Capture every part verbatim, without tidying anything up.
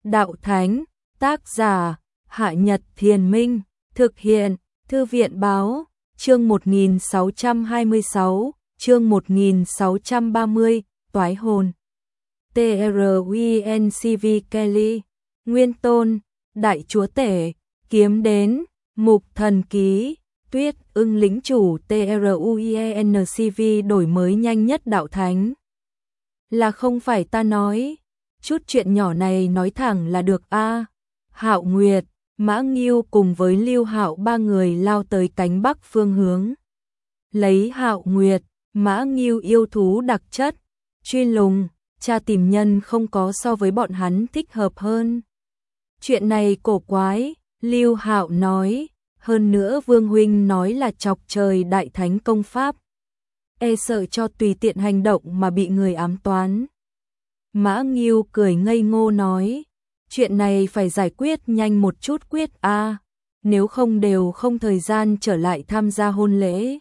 Đạo Thánh, tác giả, Hạ Nhật Thiền Minh, thực hiện, Thư viện Báo, chương một nghìn sáu trăm hai mươi sáu, chương một nghìn sáu trăm ba mươi, Toái hồn. T R U N C V Kelly, Nguyên Tôn, Đại Chúa Tể, Kiếm Đến, Mục Thần Ký, Tuyết Ưng Lĩnh Chủ. T R U N C V đổi mới nhanh nhất Đạo Thánh. Là không phải ta nói, chút chuyện nhỏ này nói thẳng là được a. À. Hạo Nguyệt, Mã Ngưu cùng với Lưu Hạo ba người lao tới cánh bắc phương hướng. Lấy Hạo Nguyệt, Mã Ngưu yêu thú đặc chất, truy lùng, tra tìm nhân không có so với bọn hắn thích hợp hơn. Chuyện này cổ quái, Lưu Hạo nói, hơn nữa Vương huynh nói là chọc trời đại thánh công pháp. E sợ cho tùy tiện hành động mà bị người ám toán. Mã Ngưu cười ngây ngô nói, chuyện này phải giải quyết nhanh một chút quyết a, à, nếu không đều không thời gian trở lại tham gia hôn lễ.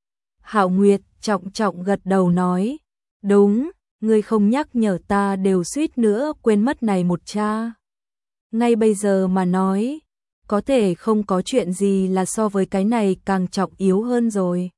Hạo Nguyệt trọng trọng gật đầu nói, đúng, ngươi không nhắc nhở ta đều suýt nữa quên mất này một cha. Ngay bây giờ mà nói, có thể không có chuyện gì là so với cái này càng trọng yếu hơn rồi.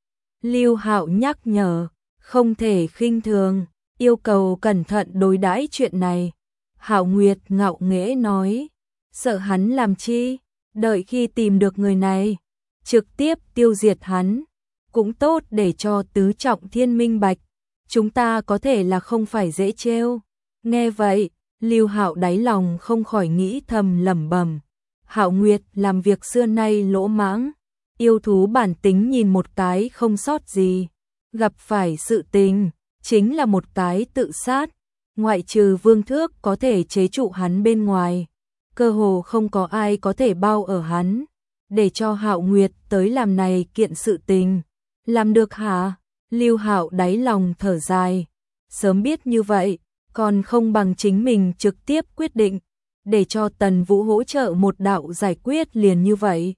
Lưu Hạo nhắc nhở, không thể khinh thường, yêu cầu cẩn thận đối đãi chuyện này. Hạo Nguyệt ngạo nghễ nói, sợ hắn làm chi, đợi khi tìm được người này, trực tiếp tiêu diệt hắn, cũng tốt để cho tứ trọng thiên minh bạch, chúng ta có thể là không phải dễ trêu. Nghe vậy, Lưu Hạo đáy lòng không khỏi nghĩ thầm lẩm bẩm, Hạo Nguyệt làm việc xưa nay lỗ mãng, yêu thú bản tính nhìn một cái không sót gì, gặp phải sự tình, chính là một cái tự sát, ngoại trừ Vương Thước có thể chế trụ hắn bên ngoài, cơ hồ không có ai có thể bao ở hắn, để cho Hạo Nguyệt tới làm này kiện sự tình. Làm được hả? Lưu Hạo đáy lòng thở dài, sớm biết như vậy, còn không bằng chính mình trực tiếp quyết định, để cho Tần Vũ hỗ trợ một đạo giải quyết liền như vậy.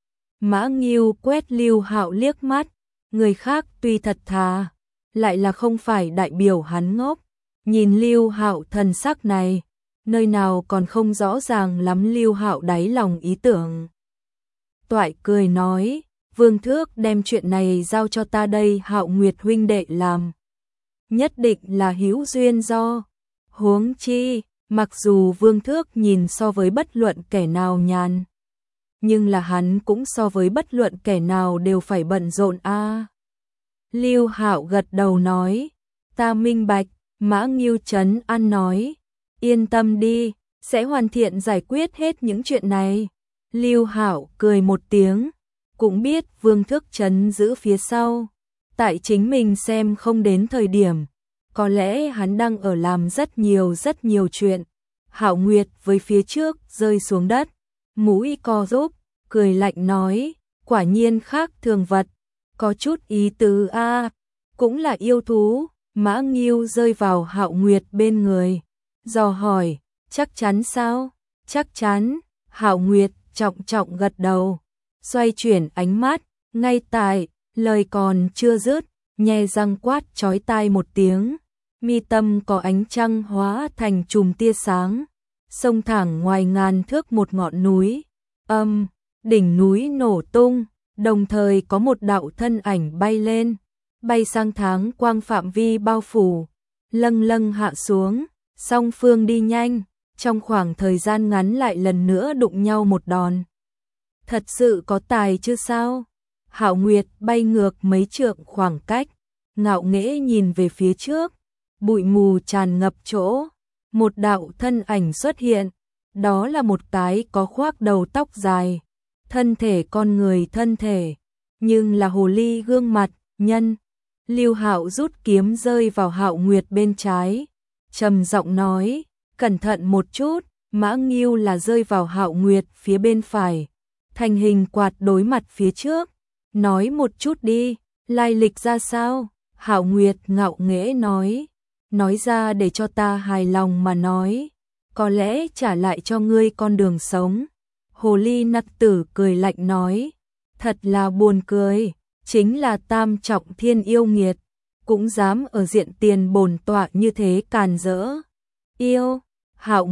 Mã Ngưu quét Lưu Hạo liếc mắt, người khác tuy thật thà, lại là không phải đại biểu hắn ngốc. Nhìn Lưu Hạo thần sắc này, nơi nào còn không rõ ràng lắm Lưu Hạo đáy lòng ý tưởng. Toại cười nói, Vương Thước đem chuyện này giao cho ta đây Hạo Nguyệt huynh đệ làm. Nhất định là hữu duyên do. Huống chi, mặc dù Vương Thước nhìn so với bất luận kẻ nào nhàn, nhưng là hắn cũng so với bất luận kẻ nào đều phải bận rộn a. À. Lưu Hạo gật đầu nói, ta minh bạch. Mã Ngưu trấn an nói, yên tâm đi, sẽ hoàn thiện giải quyết hết những chuyện này. Lưu Hạo cười một tiếng, cũng biết Vương Thước trấn giữ phía sau, tại chính mình xem không đến thời điểm, có lẽ hắn đang ở làm rất nhiều rất nhiều chuyện. Hạo Nguyệt với phía trước rơi xuống đất, mũi co rúm, cười lạnh nói, quả nhiên khác thường vật, có chút ý tứ a, à, cũng là yêu thú. Mã Ngưu rơi vào Hạo Nguyệt bên người, dò hỏi, chắc chắn sao? Chắc chắn. Hạo Nguyệt trọng trọng gật đầu, xoay chuyển ánh mắt, ngay tại, lời còn chưa dứt, nhe răng quát chói tai một tiếng, mi tâm có ánh trăng hóa thành chùm tia sáng, xông thẳng ngoài ngàn thước một ngọn núi, âm, đỉnh núi nổ tung, đồng thời có một đạo thân ảnh bay lên. Bay sang tháng quang phạm vi bao phủ, lâng lâng hạ xuống, song phương đi nhanh, trong khoảng thời gian ngắn lại lần nữa đụng nhau một đòn. Thật sự có tài chứ sao? Hạo Nguyệt bay ngược mấy trượng khoảng cách, ngạo nghễ nhìn về phía trước, bụi mù tràn ngập chỗ, một đạo thân ảnh xuất hiện, đó là một cái có khoác đầu tóc dài, thân thể con người thân thể, nhưng là hồ ly gương mặt, nhân. Lưu Hạo rút kiếm rơi vào Hạo Nguyệt bên trái, trầm giọng nói, cẩn thận một chút. Mã Ngưu là rơi vào Hạo Nguyệt phía bên phải, thành hình quạt đối mặt phía trước, nói một chút đi, lai lịch ra sao? Hạo Nguyệt ngạo nghễ nói, nói ra để cho ta hài lòng mà nói, có lẽ trả lại cho ngươi con đường sống. Hồ ly nặc tử cười lạnh nói, thật là buồn cười. Chính là tam trọng thiên yêu nghiệt, cũng dám ở diện tiền bổn tọa như thế càn rỡ. Yêu, Hạo Nguyệt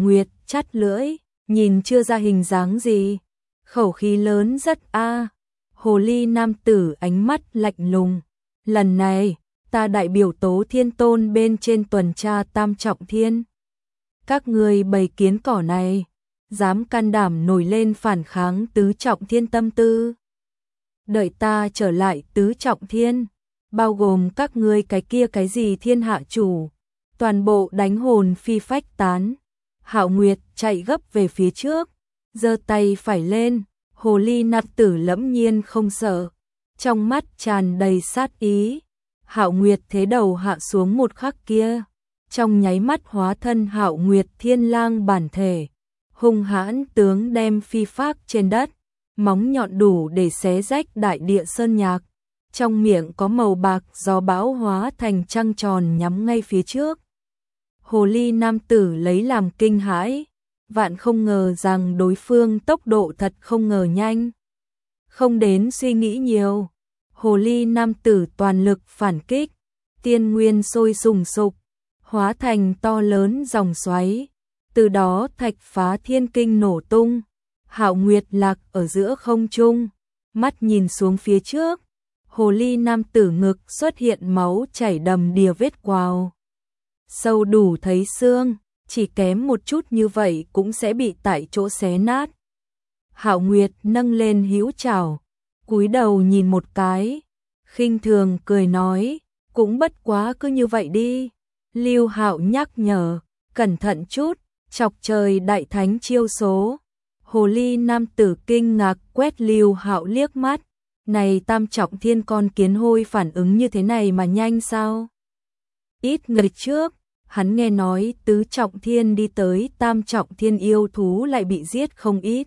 chắt lưỡi, nhìn chưa ra hình dáng gì. Khẩu khí lớn rất a. Hồ ly nam tử ánh mắt lạnh lùng. Lần này, ta đại biểu Tố Thiên Tôn bên trên tuần tra Tam Trọng Thiên. Các ngươi bầy kiến cỏ này, dám can đảm nổi lên phản kháng Tứ Trọng Thiên tâm tư. Đợi ta trở lại Tứ Trọng Thiên, bao gồm các ngươi cái kia cái gì thiên hạ chủ, toàn bộ đánh hồn phi phách tán. Hạo Nguyệt chạy gấp về phía trước, giơ tay phải lên, hồ ly nạt tử lẫm nhiên không sợ, trong mắt tràn đầy sát ý. Hạo Nguyệt thế đầu hạ xuống một khắc kia, trong nháy mắt hóa thân Hạo Nguyệt Thiên Lang bản thể, hung hãn tướng đem phi phác trên đất, móng nhọn đủ để xé rách đại địa sơn nhạc. Trong miệng có màu bạc gió bão hóa thành trăng tròn nhắm ngay phía trước. Hồ ly nam tử lấy làm kinh hãi, vạn không ngờ rằng đối phương tốc độ thật không ngờ nhanh. Không đến suy nghĩ nhiều, hồ ly nam tử toàn lực phản kích, tiên nguyên sôi sùng sục, hóa thành to lớn dòng xoáy, từ đó thạch phá thiên kinh nổ tung. Hạo Nguyệt lạc ở giữa không trung, mắt nhìn xuống phía trước, hồ ly nam tử ngực xuất hiện máu chảy đầm đìa vết quào. Sâu đủ thấy xương, chỉ kém một chút như vậy cũng sẽ bị tại chỗ xé nát. Hạo Nguyệt nâng lên hữu trảo, cúi đầu nhìn một cái, khinh thường cười nói, cũng bất quá cứ như vậy đi. Lưu Hạo nhắc nhở, cẩn thận chút, chọc trời đại thánh chiêu số. Hồ ly nam tử kinh ngạc quét Lưu Hạo liếc mắt, này Tam Trọng Thiên con kiến hôi phản ứng như thế này mà nhanh sao? Ít ngày trước, hắn nghe nói Tứ Trọng Thiên đi tới Tam Trọng Thiên yêu thú lại bị giết không ít.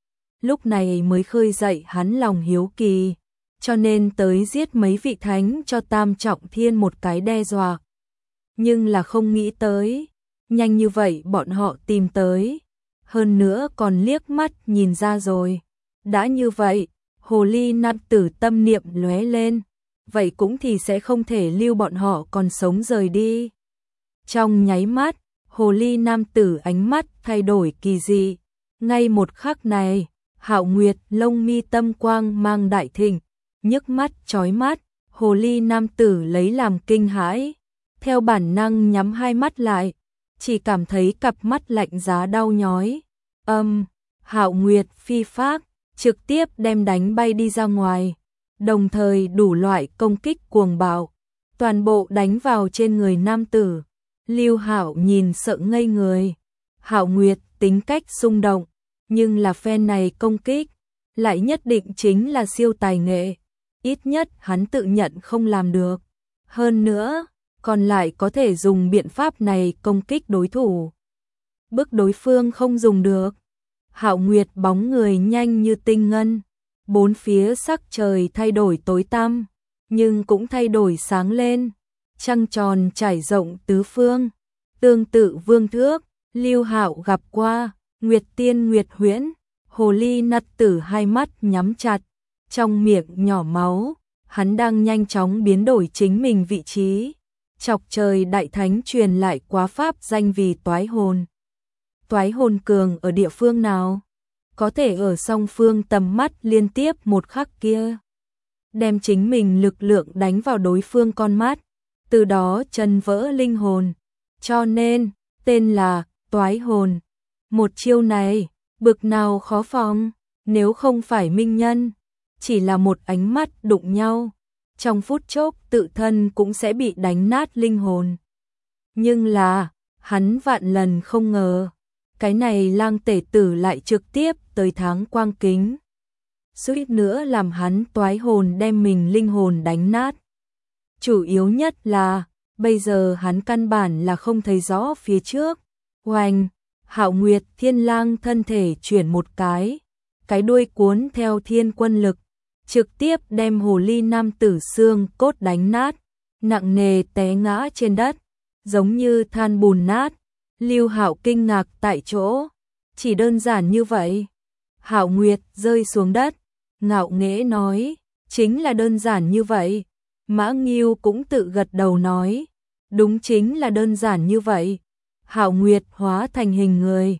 Lúc này mới khơi dậy hắn lòng hiếu kỳ, cho nên tới giết mấy vị thánh cho Tam Trọng Thiên một cái đe dọa. Nhưng là không nghĩ tới, nhanh như vậy bọn họ tìm tới, hơn nữa còn liếc mắt nhìn ra rồi. Đã như vậy, hồ ly nam tử tâm niệm lóe lên, vậy cũng thì sẽ không thể lưu bọn họ còn sống rời đi. Trong nháy mắt, hồ ly nam tử ánh mắt thay đổi kỳ dị, ngay một khắc này, Hạo Nguyệt lông mi tâm quang mang đại thịnh, nhức mắt chói mắt, hồ ly nam tử lấy làm kinh hãi, theo bản năng nhắm hai mắt lại, chỉ cảm thấy cặp mắt lạnh giá đau nhói. Âm, um, Hạo Nguyệt phi phác, trực tiếp đem đánh bay đi ra ngoài, đồng thời đủ loại công kích cuồng bạo, toàn bộ đánh vào trên người nam tử. Lưu Hạo nhìn sợ ngây người. Hạo Nguyệt tính cách xung động, nhưng là phen này công kích, lại nhất định chính là siêu tài nghệ, ít nhất hắn tự nhận không làm được. Hơn nữa, còn lại có thể dùng biện pháp này công kích đối thủ. Bức đối phương không dùng được. Hạo Nguyệt bóng người nhanh như tinh ngân, bốn phía sắc trời thay đổi tối tăm, nhưng cũng thay đổi sáng lên. Trăng tròn trải rộng tứ phương, tương tự vương thước. Lưu Hạo gặp qua Nguyệt Tiên Nguyệt Huyễn, hồ ly nạt tử hai mắt nhắm chặt, trong miệng nhỏ máu, hắn đang nhanh chóng biến đổi chính mình vị trí. Chọc trời đại thánh truyền lại quá pháp danh vì toái hồn. Toái hồn cường ở địa phương nào? Có thể ở song phương tầm mắt liên tiếp một khắc kia, đem chính mình lực lượng đánh vào đối phương con mắt, từ đó chân vỡ linh hồn, cho nên tên là toái hồn. Một chiêu này, bực nào khó phòng, nếu không phải minh nhân, chỉ là một ánh mắt đụng nhau, trong phút chốc tự thân cũng sẽ bị đánh nát linh hồn. Nhưng là, hắn vạn lần không ngờ, cái này lang tể tử lại trực tiếp tới tháng quang kính, suýt nữa làm hắn toái hồn đem mình linh hồn đánh nát. Chủ yếu nhất là, bây giờ hắn căn bản là không thấy rõ phía trước. Oanh, Hạo Nguyệt Thiên Lang thân thể chuyển một cái, cái đuôi cuốn theo thiên quân lực, trực tiếp đem hồ ly nam tử xương cốt đánh nát, nặng nề té ngã trên đất, giống như than bùn nát. Lưu Hạo kinh ngạc tại chỗ, chỉ đơn giản như vậy. Hạo Nguyệt rơi xuống đất, ngạo nghễ nói, chính là đơn giản như vậy. Mã Nghiêu cũng tự gật đầu nói, đúng chính là đơn giản như vậy. Hạo Nguyệt hóa thành hình người,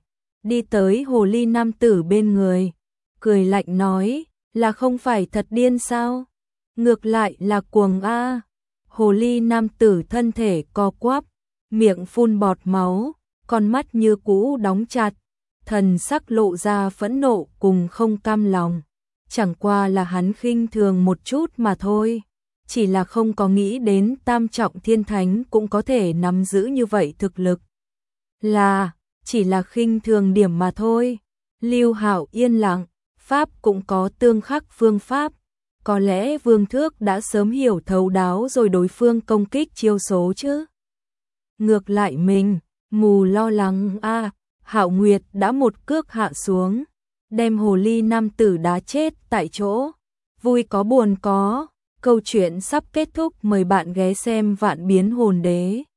đi tới hồ ly nam tử bên người, cười lạnh nói, là không phải thật điên sao? Ngược lại là cuồng a. Hồ ly nam tử thân thể co quắp, miệng phun bọt máu, con mắt như cũ đóng chặt, thần sắc lộ ra phẫn nộ cùng không cam lòng. Chẳng qua là hắn khinh thường một chút mà thôi, chỉ là không có nghĩ đến tam trọng thiên thánh cũng có thể nắm giữ như vậy thực lực. Là, chỉ là khinh thường điểm mà thôi. Lưu Hạo yên lặng, pháp cũng có tương khắc phương pháp, có lẽ Vương Thước đã sớm hiểu thấu đáo rồi đối phương công kích chiêu số chứ. Ngược lại mình, mù lo lắng a, à, Hạo Nguyệt đã một cước hạ xuống, đem hồ ly nam tử đá chết tại chỗ. Vui có buồn có, câu chuyện sắp kết thúc, mời bạn ghé xem Vạn Biến Hồn Đế.